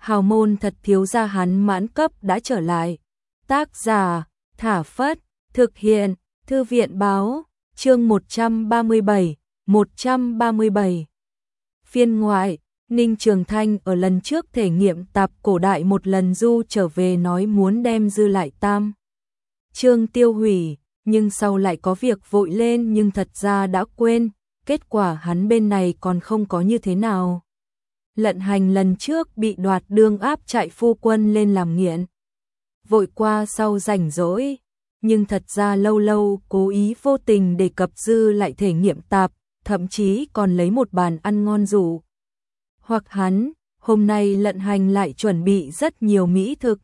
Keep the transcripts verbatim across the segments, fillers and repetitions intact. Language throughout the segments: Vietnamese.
hào môn thật thiếu gia hắn mãn cấp đã trở lại. Tác giả, Thả Phất, thực hiện, Thư viện báo, chương một trăm ba mươi bảy, một trăm ba mươi bảy. Phiên ngoại, Ninh Trường Thanh ở lần trước thể nghiệm tạp cổ đại một lần du trở về nói muốn đem dư lại tam chương tiêu hủy, nhưng sau lại có việc vội lên nhưng thật ra đã quên, kết quả hắn bên này còn không có như thế nào. Lận Hành lần trước bị đoạt đương áp trại phu quân lên làm nghiện. Vội qua sau rảnh rỗi, nhưng thật ra lâu lâu cố ý vô tình đề cập dư lại thể nghiệm tạp, thậm chí còn lấy một bàn ăn ngon rủ. Hoặc hắn, hôm nay Lận Hành lại chuẩn bị rất nhiều mỹ thực.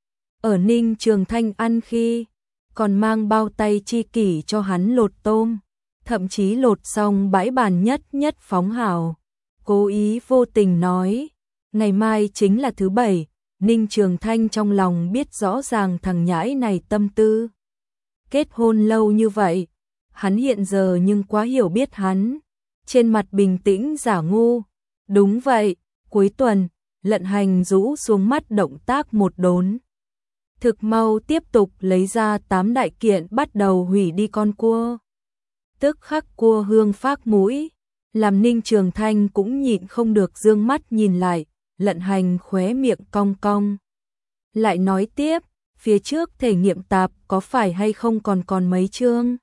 Ở Ninh Trường Thanh ăn khi, còn mang bao tay chi kỷ cho hắn lột tôm, thậm chí lột xong bãi bàn nhất nhất phóng hào. Cố ý vô tình nói, ngày mai chính là thứ bảy, Ninh Trường Thanh trong lòng biết rõ ràng thằng nhãi này tâm tư. Kết hôn lâu như vậy, hắn hiện giờ nhưng quá hiểu biết hắn, trên mặt bình tĩnh giả ngu. Đúng vậy, cuối tuần, Lận Hành rũ xuống mắt động tác một đốn. Thực mau tiếp tục lấy ra tám đại kiện bắt đầu hủy đi con cua. Tức khắc cua hương phác mũi, làm Ninh Trường Thanh cũng nhịn không được dương mắt nhìn lại, Lận Hành khóe miệng cong cong. Lại nói tiếp, phía trước thể nghiệm tạp có phải hay không còn còn mấy chương.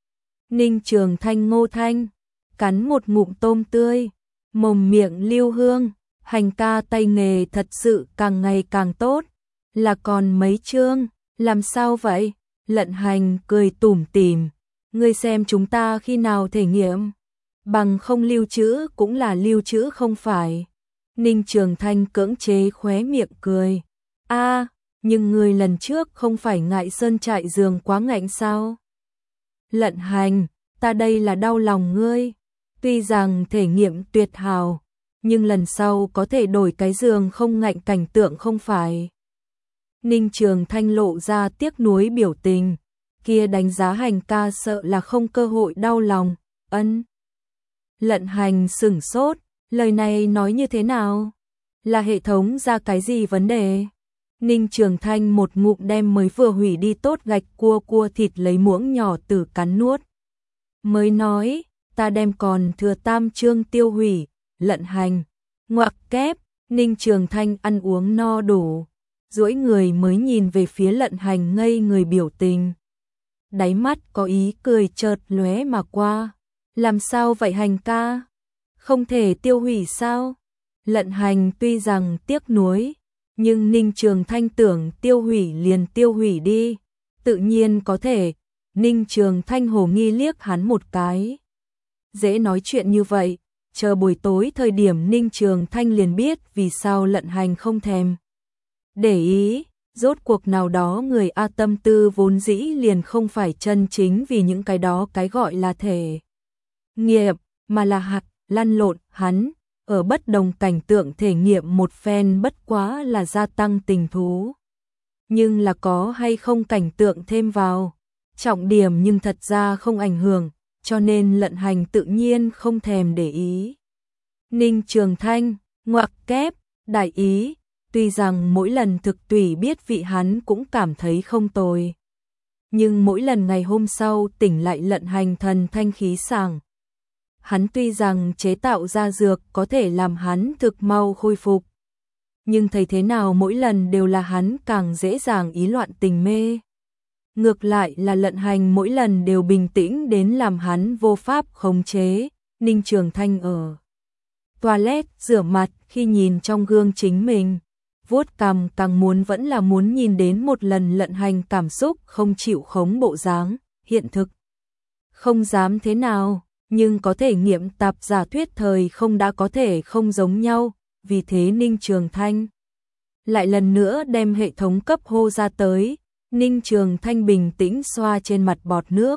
Ninh Trường Thanh ngô thanh, cắn một ngụm tôm tươi, mồm miệng lưu hương, Hành ca tay nghề thật sự càng ngày càng tốt. Là còn mấy chương, làm sao vậy? Lận Hành cười tủm tỉm, ngươi xem chúng ta khi nào thể nghiệm, bằng không lưu trữ cũng là lưu trữ không phải. Ninh Trường Thanh cưỡng chế khóe miệng cười. A, à, nhưng ngươi lần trước không phải ngại sơn trại giường quá ngạnh sao? Lận Hành, ta đây là đau lòng ngươi. Tuy rằng thể nghiệm tuyệt hào, nhưng lần sau có thể đổi cái giường không ngạnh cảnh tượng không phải. Ninh Trường Thanh lộ ra tiếc nuối biểu tình, kia đánh giá Hành ca sợ là không cơ hội đau lòng, ân. Lận Hành sửng sốt, lời này nói như thế nào? Là hệ thống ra cái gì vấn đề? Ninh Trường Thanh một ngụm đem mới vừa hủy đi tốt gạch cua cua thịt lấy muỗng nhỏ từ cắn nuốt. Mới nói, ta đem còn thừa tam chương tiêu hủy. Lận Hành, ngoặc kép, Ninh Trường Thanh ăn uống no đủ, duỗi người mới nhìn về phía Lận Hành ngây người biểu tình. Đáy mắt có ý cười chợt lóe mà qua. Làm sao vậy Hành ca? Không thể tiêu hủy sao? Lận Hành tuy rằng tiếc nuối, nhưng Ninh Trường Thanh tưởng tiêu hủy liền tiêu hủy đi, tự nhiên có thể. Ninh Trường Thanh hồ nghi liếc hắn một cái. Dễ nói chuyện như vậy, chờ buổi tối thời điểm Ninh Trường Thanh liền biết vì sao Lận Hành không thèm để ý, rốt cuộc nào đó người A tâm tư vốn dĩ liền không phải chân chính vì những cái đó cái gọi là thể nghiệp, mà là hạt lăn lộn hắn, ở bất đồng cảnh tượng thể nghiệm một phen bất quá là gia tăng tình thú. Nhưng là có hay không cảnh tượng thêm vào, trọng điểm nhưng thật ra không ảnh hưởng, cho nên Lận Hành tự nhiên không thèm để ý. Ninh Trường Thanh, ngoặc kép, đại ý, tuy rằng mỗi lần thực tùy biết vị hắn cũng cảm thấy không tồi. Nhưng mỗi lần ngày hôm sau tỉnh lại Lận Hành thần thanh khí sảng. Hắn tuy rằng chế tạo ra dược có thể làm hắn thực mau khôi phục, nhưng thấy thế nào mỗi lần đều là hắn càng dễ dàng ý loạn tình mê. Ngược lại là Lận Hành mỗi lần đều bình tĩnh đến làm hắn vô pháp khống chế. Ninh Trường Thanh ở toilet rửa mặt khi nhìn trong gương chính mình, vuốt cằm càng muốn vẫn là muốn nhìn đến một lần Lận Hành cảm xúc không chịu khống bộ dáng, hiện thực. Không dám thế nào, nhưng có thể nghiệm tạp giả thuyết thời không đã có thể không giống nhau, vì thế Ninh Trường Thanh lại lần nữa đem hệ thống cấp hô ra tới. Ninh Trường Thanh bình tĩnh xoa trên mặt bọt nước.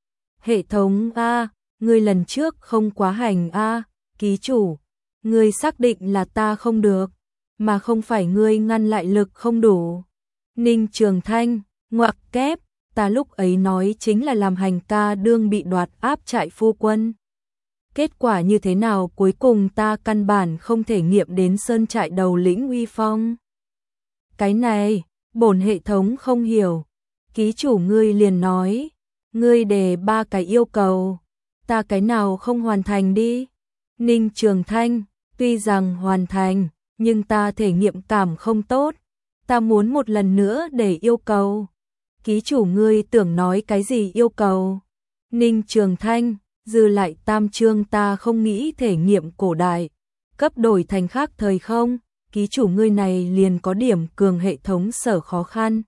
Hệ thống A, ngươi lần trước không quá hành A, ký chủ, ngươi xác định là ta không được, mà không phải ngươi ngăn lại lực không đủ. Ninh Trường Thanh, ngoặc kép, ta lúc ấy nói chính là làm Hành ca đương bị đoạt áp trại phu quân. Kết quả như thế nào cuối cùng ta căn bản không thể nghiệm đến sơn trại đầu lĩnh uy phong. Cái này, bổn hệ thống không hiểu. Ký chủ ngươi liền nói, ngươi đề ba cái yêu cầu, ta cái nào không hoàn thành đi. Ninh Trường Thanh, tuy rằng hoàn thành, nhưng ta thể nghiệm cảm không tốt, ta muốn một lần nữa để yêu cầu. Ký chủ ngươi tưởng nói cái gì yêu cầu? Ninh Trường Thanh, dư lại tam chương ta không nghĩ thể nghiệm cổ đại, cấp đổi thành khác thời không, ký chủ ngươi này liền có điểm cường hệ thống sở khó khăn.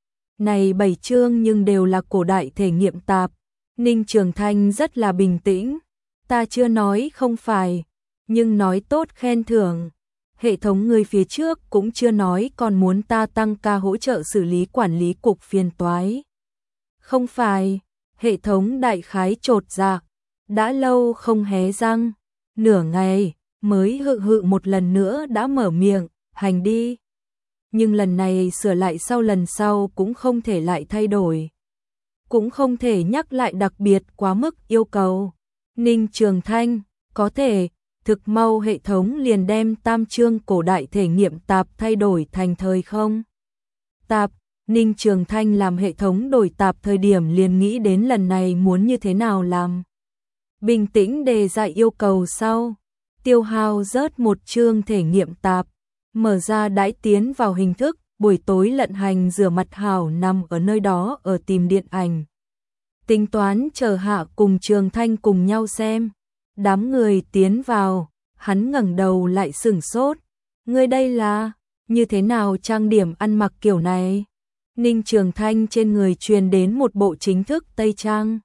Này bảy chương nhưng đều là cổ đại thể nghiệm tạp. Ninh Trường Thanh rất là bình tĩnh, ta chưa nói không phải, nhưng nói tốt khen thưởng. Hệ thống người phía trước cũng chưa nói còn muốn ta tăng ca hỗ trợ xử lý quản lý cục phiền toái. Không phải, hệ thống đại khái trột dạ, đã lâu không hé răng, nửa ngày mới hự hự một lần nữa đã mở miệng, hành đi. Nhưng lần này sửa lại sau lần sau cũng không thể lại thay đổi. Cũng không thể nhắc lại đặc biệt quá mức yêu cầu. Ninh Trường Thanh, có thể, thực mau hệ thống liền đem tam chương cổ đại thể nghiệm tạp thay đổi thành thời không. Tạp, Ninh Trường Thanh làm hệ thống đổi tạp thời điểm liền nghĩ đến lần này muốn như thế nào làm. Bình tĩnh đề ra yêu cầu sau, tiêu hao rớt một chương thể nghiệm tạp, mở ra đãi tiến vào hình thức, buổi tối lận hành rửa mặt hảo nằm ở nơi đó ở tìm điện ảnh. Tính toán chờ hạ cùng Trường Thanh cùng nhau xem. Đám người tiến vào, hắn ngẩng đầu lại sửng sốt. Ngươi đây là, như thế nào trang điểm ăn mặc kiểu này? Ninh Trường Thanh trên người truyền đến một bộ chính thức tây trang.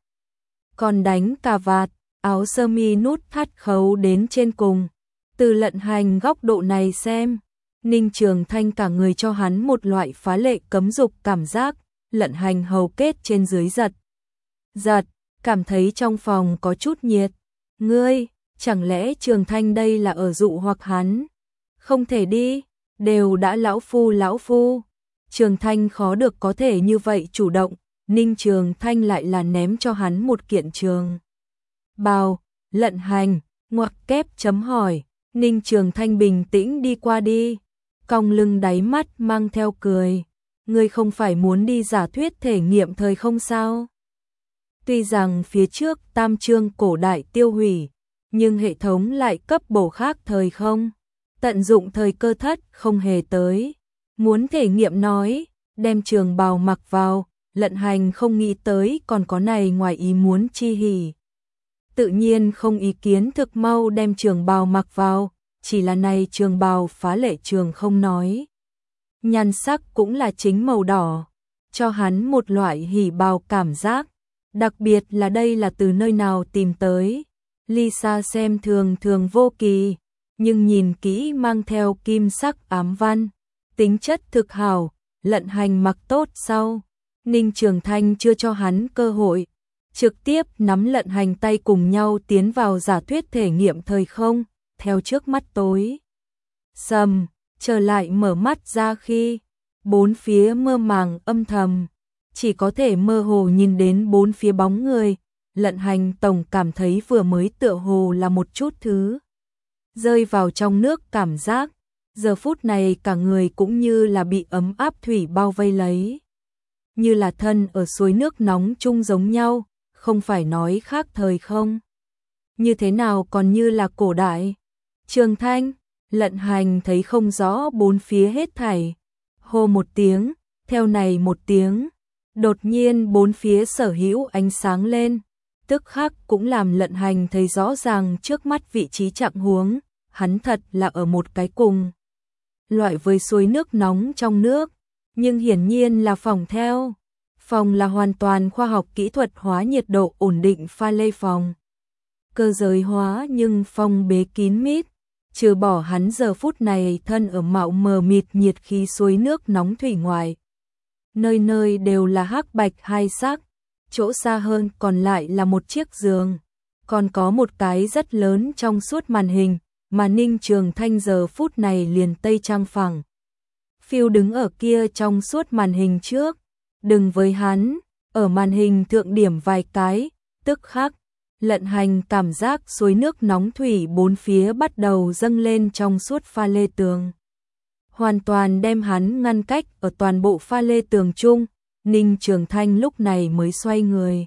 Còn đánh cà vạt, áo sơ mi nút thắt khấu đến trên cùng. Từ lận hành góc độ này xem, Ninh Trường Thanh cả người cho hắn một loại phá lệ cấm dục cảm giác, lận hành hầu kết trên dưới giật. Giật, cảm thấy trong phòng có chút nhiệt. Ngươi, chẳng lẽ Trường Thanh đây là ở dụ hoặc hắn? Không thể đi, đều đã lão phu lão phu. Trường Thanh khó được có thể như vậy chủ động, Ninh Trường Thanh lại là ném cho hắn một kiện trường bào, lận hành, ngoặc kép chấm hỏi, Ninh Trường Thanh bình tĩnh đi qua đi, cong lưng đáy mắt mang theo cười, ngươi không phải muốn đi giả thuyết thể nghiệm thời không sao? Tuy rằng phía trước tam chương cổ đại tiêu hủy, nhưng hệ thống lại cấp bổ khác thời không, tận dụng thời cơ thất không hề tới. Muốn thể nghiệm nói, đem trường bào mặc vào, lận hành không nghĩ tới còn có này ngoài ý muốn chi hỉ. Tự nhiên không ý kiến thực mau đem trường bào mặc vào, chỉ là này trường bào phá lệ trường không nói. Nhan sắc cũng là chính màu đỏ, cho hắn một loại hỉ bào cảm giác, đặc biệt là đây là từ nơi nào tìm tới. Lisa xem thường thường vô kỳ, nhưng nhìn kỹ mang theo kim sắc ám văn. Tính chất thực hảo, lận hành mặc tốt sau, Ninh Trường Thanh chưa cho hắn cơ hội, trực tiếp nắm lận hành tay cùng nhau tiến vào giả thuyết thể nghiệm thời không, theo trước mắt tối. Sầm, trở lại mở mắt ra khi, bốn phía mơ màng âm thầm, chỉ có thể mơ hồ nhìn đến bốn phía bóng người, lận hành tổng cảm thấy vừa mới tựa hồ là một chút thứ rơi vào trong nước cảm giác. Giờ phút này cả người cũng như là bị ấm áp thủy bao vây lấy. Như là thân ở suối nước nóng chung giống nhau, không phải nói khác thời không. Như thế nào còn như là cổ đại. Trường Thanh, lận hành thấy không rõ bốn phía hết thảy. Hô một tiếng, theo này một tiếng. Đột nhiên bốn phía sở hữu ánh sáng lên. Tức khắc cũng làm lận hành thấy rõ ràng trước mắt vị trí trạng huống. Hắn thật là ở một cái cùng loại với suối nước nóng trong nước, nhưng hiển nhiên là phòng theo. Phòng là hoàn toàn khoa học kỹ thuật hóa nhiệt độ ổn định pha lê phòng. Cơ giới hóa nhưng phòng bế kín mít, trừ bỏ hắn giờ phút này thân ở mạo mờ mịt nhiệt khí suối nước nóng thủy ngoài. Nơi nơi đều là hắc bạch hai sắc, chỗ xa hơn còn lại là một chiếc giường, còn có một cái rất lớn trong suốt màn hình. Mà Ninh Trường Thanh giờ phút này liền tây trang phẳng. Phiêu đứng ở kia trong suốt màn hình trước, đừng với hắn, ở màn hình thượng điểm vài cái, tức khắc, Lận Hành cảm giác suối nước nóng thủy bốn phía bắt đầu dâng lên trong suốt pha lê tường. Hoàn toàn đem hắn ngăn cách ở toàn bộ pha lê tường chung, Ninh Trường Thanh lúc này mới xoay người.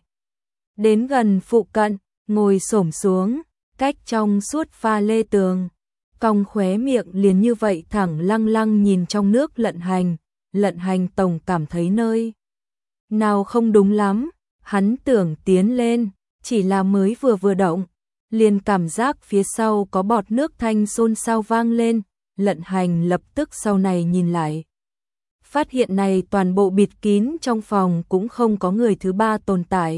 Đến gần phụ cận, ngồi xổm xuống, cách trong suốt pha lê tường. Cong khóe miệng liền như vậy thẳng lăng lăng nhìn trong nước Lận Hành. Lận Hành tổng cảm thấy nơi nào không đúng lắm, hắn tưởng tiến lên, chỉ là mới vừa vừa động, liền cảm giác phía sau có bọt nước thanh xôn xao vang lên. Lận Hành lập tức sau này nhìn lại, phát hiện này toàn bộ bịt kín trong phòng cũng không có người thứ ba tồn tại.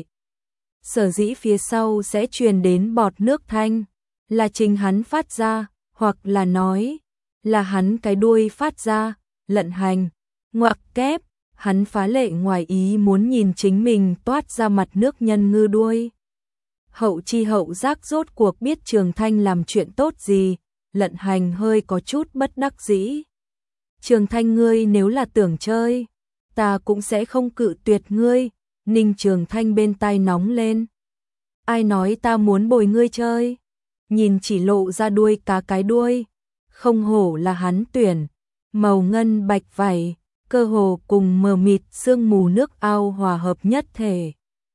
Sở dĩ phía sau sẽ truyền đến bọt nước thanh, là chính hắn phát ra, hoặc là nói, là hắn cái đuôi phát ra. Lận Hành, ngoặc kép, hắn phá lệ ngoài ý muốn nhìn chính mình toát ra mặt nước nhân ngư đuôi. Hậu chi hậu giác rốt cuộc biết Trường Thanh làm chuyện tốt gì, Lận Hành hơi có chút bất đắc dĩ. Trường Thanh ngươi nếu là tưởng chơi, ta cũng sẽ không cự tuyệt ngươi. Ninh Trường Thanh bên tai nóng lên. Ai nói ta muốn bồi ngươi chơi? Nhìn chỉ lộ ra đuôi cá cái đuôi, không hổ là hắn tuyển, màu ngân bạch vảy, cơ hồ cùng mờ mịt sương mù nước ao hòa hợp nhất thể.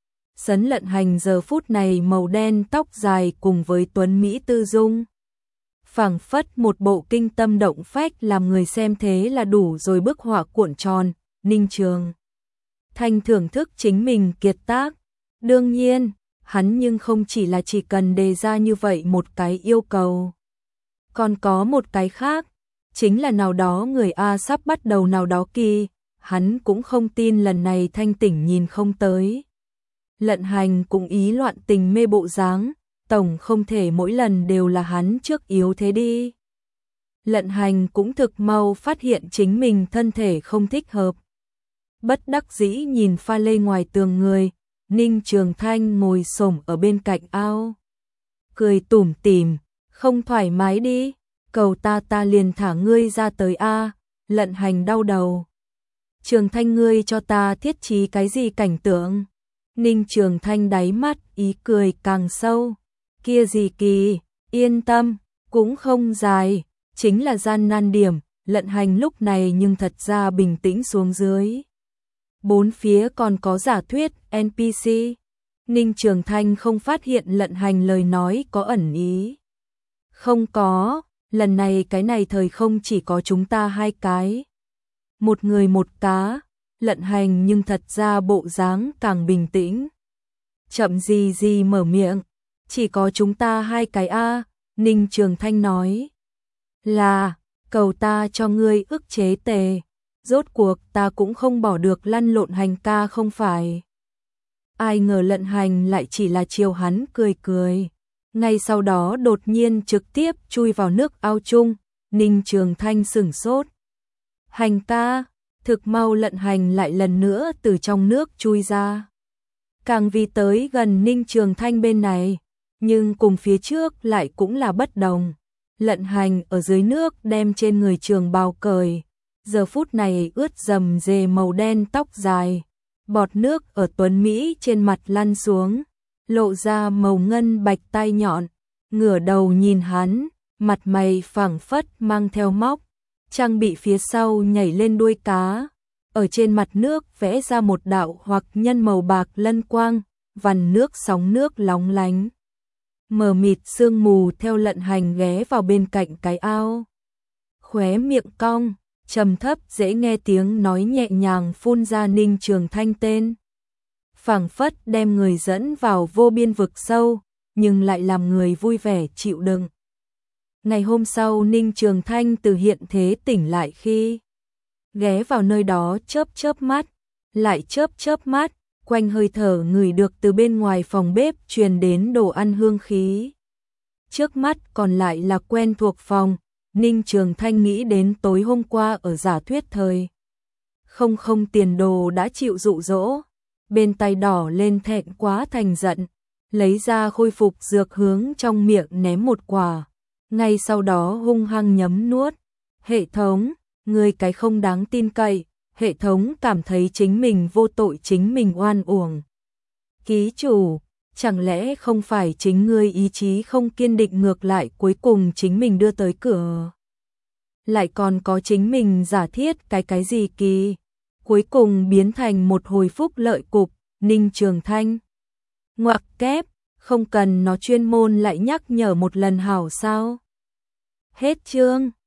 Sấn Lận Hành giờ phút này màu đen tóc dài cùng với tuấn mỹ tư dung, phảng phất một bộ kinh tâm động phách, làm người xem thế là đủ rồi. Bức họa cuộn tròn, Ninh Trường Thanh thưởng thức chính mình kiệt tác. Đương nhiên, hắn nhưng không chỉ là chỉ cần đề ra như vậy một cái yêu cầu. Còn có một cái khác, chính là nào đó người A sắp bắt đầu nào đó kỳ, hắn cũng không tin lần này thanh tỉnh nhìn không tới. Lận Hành cũng ý loạn tình mê bộ dáng, tổng không thể mỗi lần đều là hắn trước yếu thế đi. Lận Hành cũng thực mau phát hiện chính mình thân thể không thích hợp. Bất đắc dĩ nhìn pha lê ngoài tường người, Ninh Trường Thanh ngồi xổm ở bên cạnh ao. Cười tủm tỉm, không thoải mái đi, cầu ta ta liền thả ngươi ra tới a. Lận Hành đau đầu. Trường Thanh ngươi cho ta thiết trí cái gì cảnh tượng? Ninh Trường Thanh đáy mắt ý cười càng sâu. Kia gì kỳ, yên tâm, cũng không dài, chính là gian nan điểm. Lận Hành lúc này nhưng thật ra bình tĩnh xuống dưới. Bốn phía còn có giả thuyết en pê xê. Ninh Trường Thanh không phát hiện Lận Hành lời nói có ẩn ý. Không có, lần này cái này thời không chỉ có chúng ta hai cái. Một người một cá. Lận Hành nhưng thật ra bộ dáng càng bình tĩnh. Chậm gì gì mở miệng. Chỉ có chúng ta hai cái a. Ninh Trường Thanh nói. Là, cầu ta cho ngươi ức chế tề. Rốt cuộc ta cũng không bỏ được lăn lộn Hành ca không phải. Ai ngờ Lận Hành lại chỉ là chiều hắn cười cười. Ngay sau đó đột nhiên trực tiếp chui vào nước ao chung. Ninh Trường Thanh sửng sốt. Hành ca, thực mau Lận Hành lại lần nữa từ trong nước chui ra. Càng vì tới gần Ninh Trường Thanh bên này, nhưng cùng phía trước lại cũng là bất đồng. Lận Hành ở dưới nước đem trên người trường bào cởi. Giờ phút này ướt dầm dề màu đen tóc dài, bọt nước ở tuấn Mỹ trên mặt lăn xuống, lộ ra màu ngân bạch tai nhọn, ngửa đầu nhìn hắn, mặt mày phẳng phất mang theo móc, trang bị phía sau nhảy lên đuôi cá, ở trên mặt nước vẽ ra một đạo hoặc nhân màu bạc lân quang, vằn nước sóng nước lóng lánh. Mờ mịt sương mù theo Lận Hành ghé vào bên cạnh cái ao. Khóe miệng cong, trầm thấp dễ nghe tiếng nói nhẹ nhàng phun ra Ninh Trường Thanh tên. Phảng phất đem người dẫn vào vô biên vực sâu, nhưng lại làm người vui vẻ chịu đựng. Ngày hôm sau Ninh Trường Thanh từ hiện thế tỉnh lại khi ghé vào nơi đó chớp chớp mắt, lại chớp chớp mắt, quanh hơi thở ngửi được từ bên ngoài phòng bếp truyền đến đồ ăn hương khí. Trước mắt còn lại là quen thuộc phòng. Ninh Trường Thanh nghĩ đến tối hôm qua ở giả thuyết thời. Không không tiền đồ đã chịu dụ dỗ. Bên tay đỏ lên thẹn quá thành giận. Lấy ra khôi phục dược hướng trong miệng ném một quả. Ngay sau đó hung hăng nhấm nuốt. Hệ thống, người cái không đáng tin cậy. Hệ thống cảm thấy chính mình vô tội, chính mình oan uổng. Ký chủ, chẳng lẽ không phải chính ngươi ý chí không kiên định ngược lại cuối cùng chính mình đưa tới cửa. Lại còn có chính mình giả thiết cái cái gì kỳ, cuối cùng biến thành một hồi phúc lợi cục, Ninh Trường Thanh. Ngoặc kép, không cần nó chuyên môn lại nhắc nhở một lần hảo sao. Hết chương.